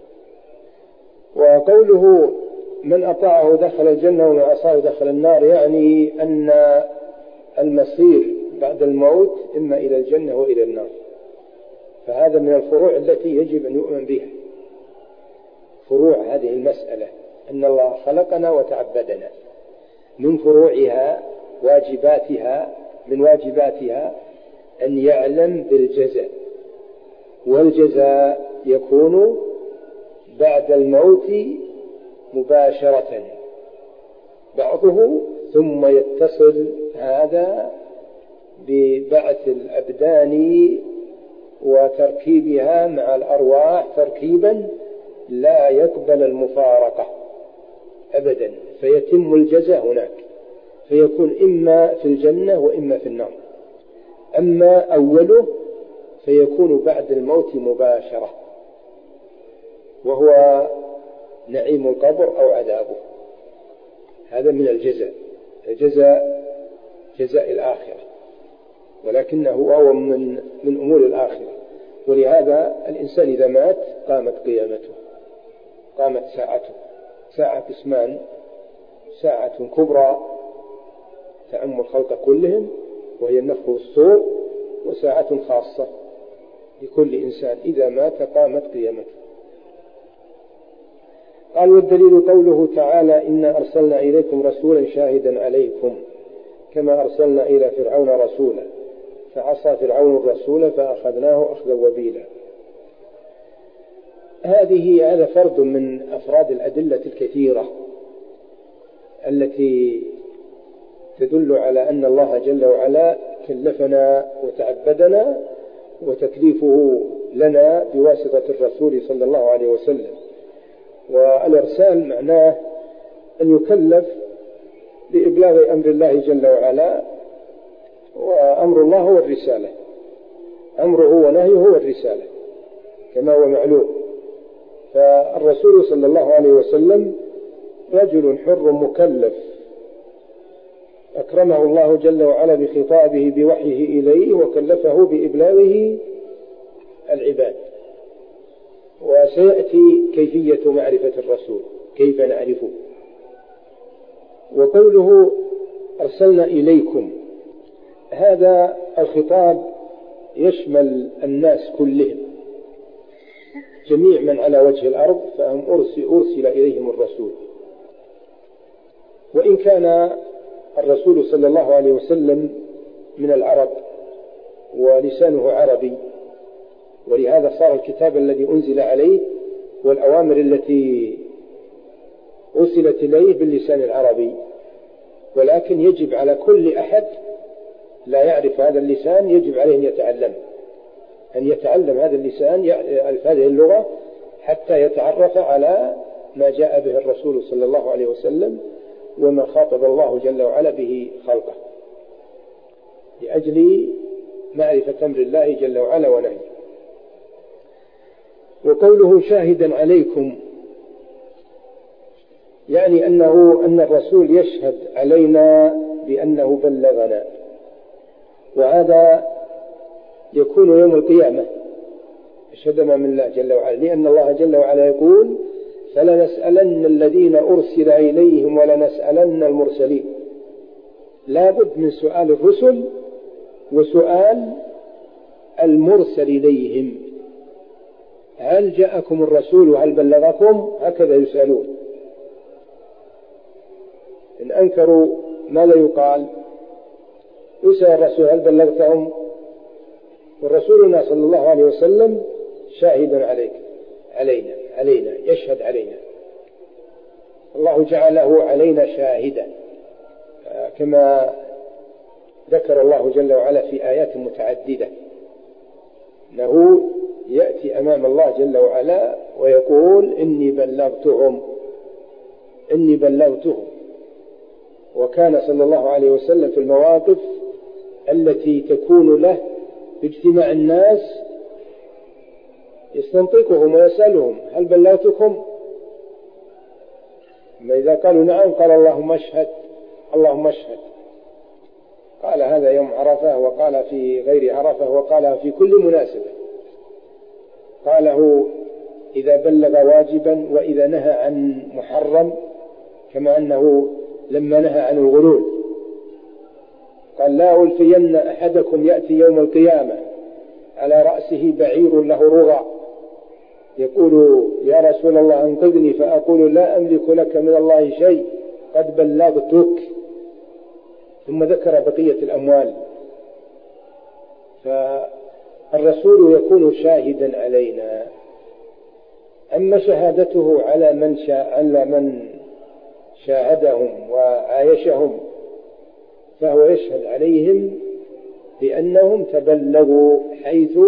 وقوله من أطاعه دخل الجنة ومن عصاه دخل النار، يعني أن المصير بعد الموت إما إلى الجنة وإلى النار. فهذا من الفروع التي يجب أن يؤمن بها، فروع هذه المسألة أن الله خلقنا وتعبدنا، من فروعها واجباتها، من واجباتها أن يعلم بالجزاء، والجزاء يكون بعد الموت مباشرة بعضه، ثم يتصل هذا ببعث الأبدان وتركيبها مع الأرواح تركيبا لا يقبل المفارقة أبدا، فيتم الجزاء هناك، فيكون إما في الجنة وإما في النار. أما أوله فيكون بعد الموت مباشرة، وهو نعيم القبر أو عذابه. هذا من الجزاء، جزاء الآخرة، ولكنه هو من أمور الآخرة. ولهذا الإنسان إذا مات قامت قيامته، قامت ساعته. ساعة قسمان: ساعة كبرى تعم الخلق كلهم وهي النفخ والصور، وساعة خاصة لكل إنسان إذا مات قامت قيامته. قال: والدليل قوله تعالى: إنا أرسلنا إليكم رسولا شاهدا عليكم كما أرسلنا إلى فرعون رسولا فعصى فرعون الرسول فأخذناه أخذا وبيلا. هذا فرد من أفراد الأدلة الكثيرة التي تدل على أن الله جل وعلا كلفنا وتعبدنا، وتكليفه لنا بواسطة الرسول صلى الله عليه وسلم. والإرسال معناه أن يكلف لإبلاغ أمر الله جل وعلا، وأمر الله هو الرسالة، أمره ونهيه هو الرسالة كما هو معلوم. فالرسول صلى الله عليه وسلم رجل حر مكلف أكرمه الله جل وعلا بخطابه بوحيه إليه وكلفه بإبلاغه العباد. وسيأتي كيفية معرفة الرسول، كيف نعرفه. وقوله أرسلنا إليكم، هذا الخطاب يشمل الناس كلهم، جميع من على وجه الأرض فهم أرسل إليهم الرسول. وإن كان الرسول صلى الله عليه وسلم من العرب ولسانه عربي، ولهذا صار الكتاب الذي أنزل عليه والأوامر التي أرسلت إليه باللسان العربي. ولكن يجب على كل أحد لا يعرف هذا اللسان يجب عليه أن يتعلم هذا اللسان، هذه اللغة، حتى يتعرف على ما جاء به الرسول صلى الله عليه وسلم وما خاطب الله جل وعلا به خلقه، لأجل معرفة أمر الله جل وعلا ونهيه. وقوله شاهدا عليكم يعني أن الرسول يشهد علينا بأنه بلغنا، وهذا يكون يوم القيامة يشهد أمام الله جل وعلا، لأن الله جل وعلا يقول فلنسألن الذين أرسل إليهم ولنسألن المرسلين. لا بد من سؤال الرسل وسؤال المرسل إليهم، هل جاءكم الرسول وهل بلغكم؟ هكذا يسألون. إن أنكروا ماذا يقال؟ يسأل الرسول هل بلغتهم؟ ورسولنا صلى الله عليه وسلم شاهد علينا يشهد علينا، الله جعله علينا شاهدا، كما ذكر الله جل وعلا في آيات متعددة أنه يأتي أمام الله جل وعلا ويقول إني بلغتهم. وكان صلى الله عليه وسلم في المواقف التي تكون له باجتماع الناس يستنطقهم ويسألهم هل بلغتكم؟ ما إذا قالوا نعم قال اللهم اشهد. قال هذا يوم عرفة، وقال في غير عرفة، وقال في كل مناسبة، قاله إذا بلغ واجبا وإذا نهى عن محرم، كما أنه لما نهى عن الغلول قال لا ألفين أحدكم يأتي يوم القيامة على رأسه بعير له رغى يقول يا رسول الله انقذني، فأقول لا أملك لك من الله شيء قد بلغتك. ثم ذكر بقية الأموال. فالرسول يكون شاهدا علينا. أما شهادته على من شاهدهم وعايشهم فهو يشهد عليهم بأنهم تبلغوا حيث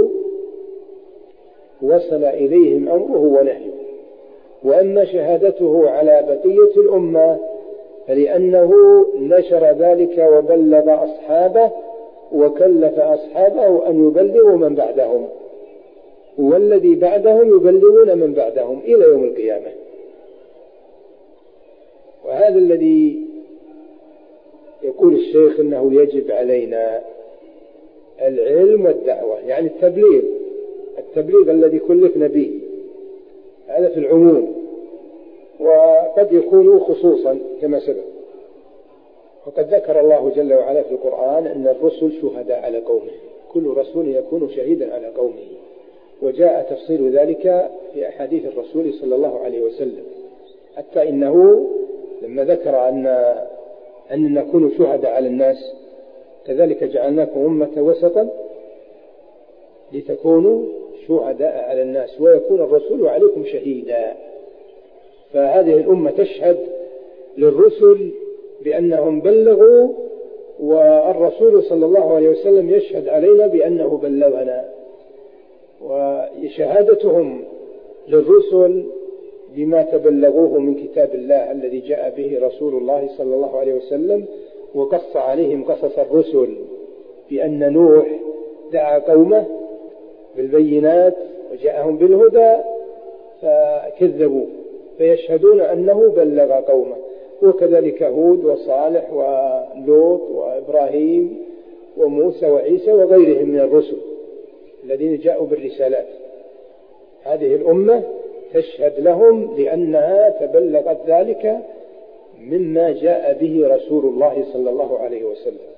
وصل إليهم أمره ونهيه. وأما شهادته على بقية الأمة فلأنه نشر ذلك وبلغ أصحابه وكلف أصحابه أن يبلغوا من بعدهم، والذي بعدهم يبلغون من بعدهم إلى يوم القيامة. وهذا الذي يقول الشيخ أنه يجب علينا العلم والدعوة، يعني التبليغ الذي كلفنا به، هذا في العموم، وقد يكون خصوصا كما سبق. وقد ذكر الله جل وعلا في القرآن أن الرسل شهداء على قومه، كل رسول يكون شهيدا على قومه، وجاء تفصيل ذلك في أحاديث الرسول صلى الله عليه وسلم، حتى إنه لما ذكر أن نكون شهداء على الناس كذلك جعلناكم أمة وسطا لتكونوا شهداء على الناس ويكون الرسول عليكم شهيدا. فهذه الأمة تشهد للرسل بأنهم بلغوا، والرسول صلى الله عليه وسلم يشهد علينا بأنه بلغنا. وشهادتهم للرسل بما تبلغوه من كتاب الله الذي جاء به رسول الله صلى الله عليه وسلم، وقص عليهم قصص الرسل بأن نوح دعا قومه بالبينات وجاءهم بالهدى فكذبوا، فيشهدون أنه بلغ قومه. وكذلك هود وصالح ولوط وإبراهيم وموسى وعيسى وغيرهم من الرسل الذين جاءوا بالرسالات. هذه الأمة تشهد لهم لأنها تبلغت ذلك مما جاء به رسول الله صلى الله عليه وسلم.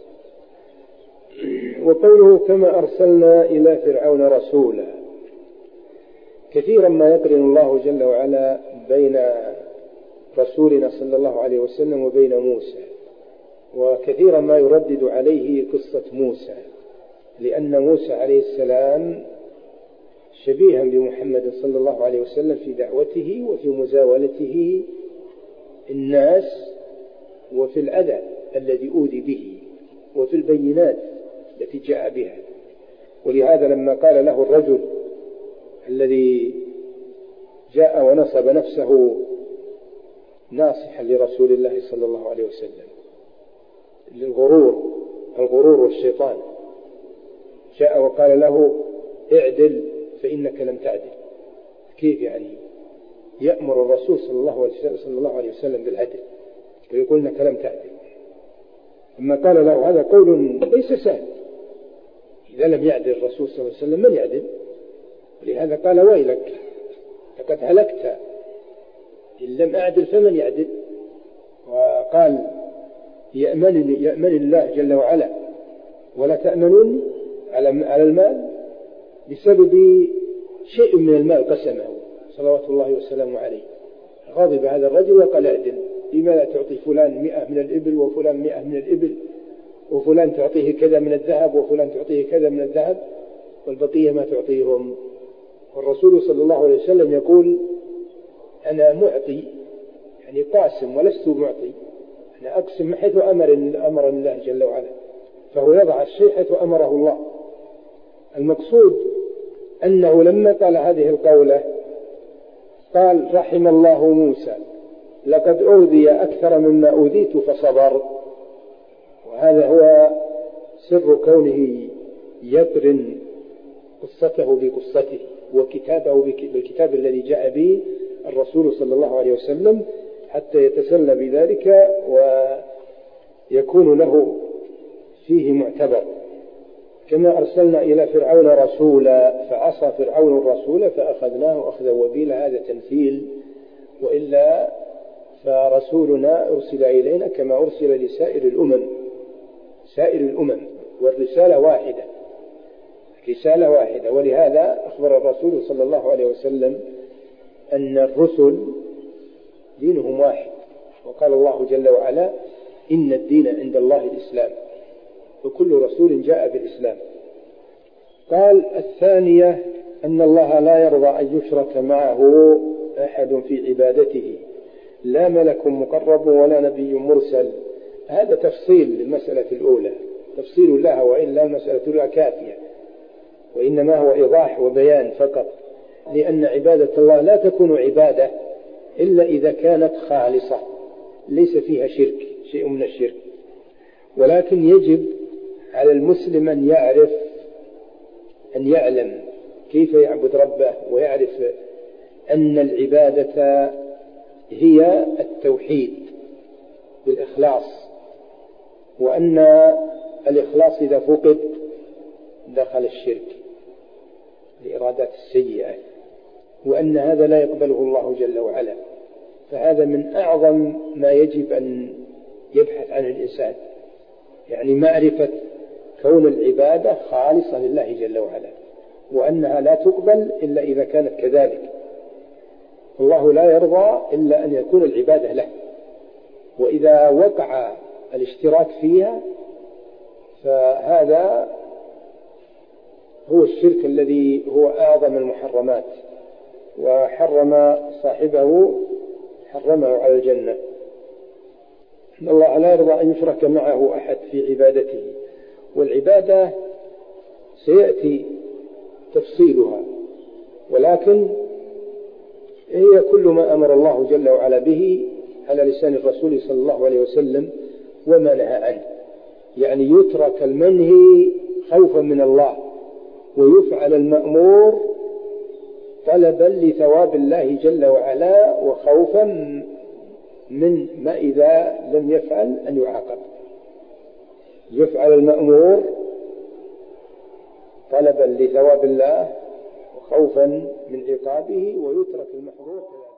وقوله كما أرسلنا إلى فرعون رسولا، كثيرا ما يقرن الله جل وعلا بين رسولنا صلى الله عليه وسلم وبين موسى، وكثيرا ما يردد عليه قصة موسى لأن موسى عليه السلام شبيها بمحمد صلى الله عليه وسلم في دعوته وفي مزاولته الناس وفي الأذى الذي أوذي به وفي البينات التي جاء بها. ولهذا لما قال له الرجل الذي جاء ونصب نفسه ناصحا لرسول الله صلى الله عليه وسلم الغرور والشيطان، جاء وقال له اعدل فإنك لم تعدل. كيف يعني يأمر الرسول صلى الله عليه وسلم بالعدل ويقول انك لم تعدل؟ أما قال له هذا قول ليس سهل، إذا لم يعدل الرسول صلى الله عليه وسلم من يعدل؟ ولهذا قال ويلك لقد هلكت إن لم أعدل فمن يعدل؟ وقال يأمن الله جل وعلا ولا تأمنون على المال بسبب شيء من المال قسمه صلوات الله وسلامه عليه. غضب هذا الرجل وقال اعدل، لماذا تعطي فلان 100 من الإبل وفلان 100 من الإبل وفلان تعطيه كذا من الذهب وفلان تعطيه كذا من الذهب والبقية ما تعطيهم؟ والرسول صلى الله عليه وسلم يقول أنا معطي، يعني قاسم ولست معطي، أنا أقسم حيث أمر الله جل وعلا، فهو يضع الشيء حيث أمره الله. المقصود أنه لما قال هذه القولة قال رحم الله موسى لقد أوذي أكثر مما أوذيت فصبر. وهذا هو سر كونه يقرن قصته بقصته وكتابه بالكتاب الذي جاء به الرسول صلى الله عليه وسلم حتى يتسلى بذلك ويكون له فيه معتبر. كما أرسلنا إلى فرعون رسولا فعصى فرعون الرسول فأخذناه أخذا وبيلا، هذا تمثيل، وإلا فرسولنا أرسل إلينا كما أرسل لسائر الأمم والرسالة واحدة، رسالة واحدة. ولهذا أخبر الرسول صلى الله عليه وسلم أن الرسل دينهم واحد، وقال الله جل وعلا إن الدين عند الله الإسلام، وكل رسول جاء بالإسلام. قال الثانية أن الله لا يرضى أن يشرك معه أحد في عبادته، لا ملك مقرب ولا نبي مرسل. هذا تفصيل للمسألة الأولى، تفصيل لها، وإلا المسألة الأولى كافية، وإنما هو إيضاح وبيان فقط. لأن عبادة الله لا تكون عبادة إلا إذا كانت خالصة ليس فيها شرك، شيء من الشرك. ولكن يجب على المسلم أن يعلم كيف يعبد ربه، ويعرف أن العبادة هي التوحيد بالإخلاص، وأن الإخلاص إذا فقد دخل الشرك الإرادات السيئة، وأن هذا لا يقبله الله جل وعلا. فهذا من أعظم ما يجب أن يبحث عن الإنسان، يعني معرفة كون العبادة خالصة لله جل وعلا، وأنها لا تقبل إلا إذا كانت كذلك. الله لا يرضى إلا أن يكون العبادة له، وإذا وقع الاشتراك فيها فهذا هو الشرك الذي هو أعظم المحرمات، وحرم صاحبه حرمه على الجنة. إن الله لا يرضى أن يشرك معه أحد في عبادته. والعبادة سيأتي تفصيلها، ولكن هي كل ما أمر الله جل وعلا به على لسان الرسول صلى الله عليه وسلم وما نهى عنه، يعني يترك المنهي خوفا من الله، ويفعل المأمور طلبا لثواب الله جل وعلا، وخوفا من ما إذا لم يفعل أن يعاقب. يفعل المأمور طلبا لثواب الله وخوفا من عقابه، ويترك المحظور